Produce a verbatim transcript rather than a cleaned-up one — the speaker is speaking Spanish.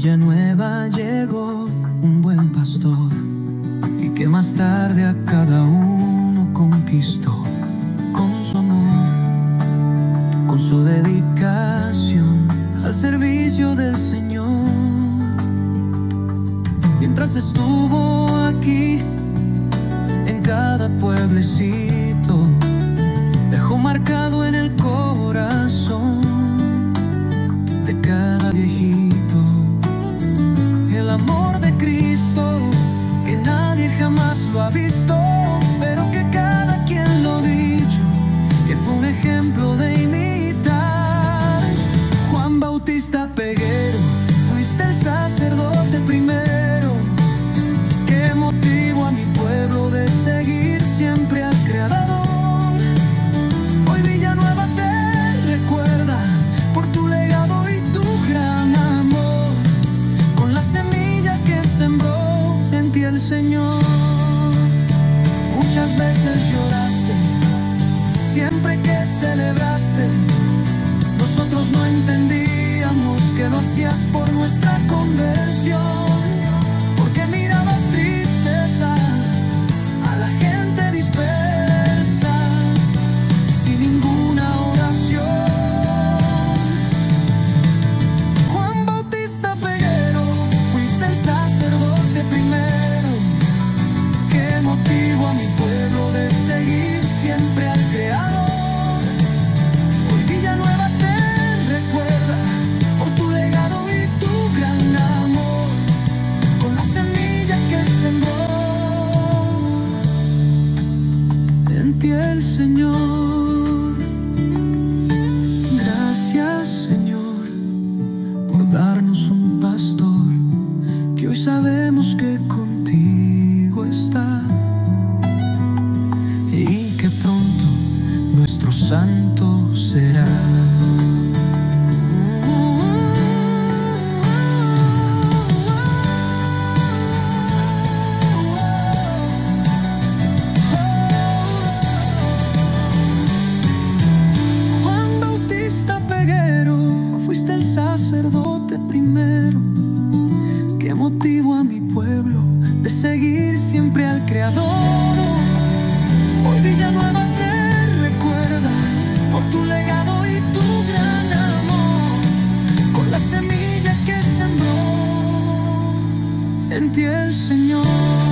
Villanueva llegó un buen pastor, y que más tarde a cada uno conquistó con su amor, con su dedicación al servicio del Señor. Mientras estuvo aquí, en cada pueblecito, dejó marcado en el corazón de cada viejito el amor de Cristo, que nadie jamás lo ha visto, pero que cada quien lo dicho, que fue un ejemplo de imitar. Juan Bautista Peguero, fuiste el sacerdote primero, que motivó a mi pueblo de seguir siempre al Creador. Hoy Villanueva te recuerda por tu legado y tu gran amor, con la semilla que sembró en ti el Señor. Muchas veces lloraste, siempre que celebraste. Nosotros no entendíamos que lo hacías por nuestra conversión, porque mirabas tristeza a la gente dispersa, sin ninguna oración. Juan Bautista Peguero, fuiste el sacerdote primero, que motivó a mi pueblo de seguir siempre al Creador. Hoy Villanueva te recuerda por tu legado y tu gran amor, con la semilla que sembró en ti el Señor. Gracias, Señor, por darnos un pastor que hoy sabemos que contigo está, y que pronto nuestro santo será. Juan Bautista Peguero, fuiste el sacerdote primero, que motivó a mi pueblo de seguir siempre al Creador. Hoy Villanueva te recuerda por tu legado y tu gran amor, con la semilla que sembró en ti el Señor.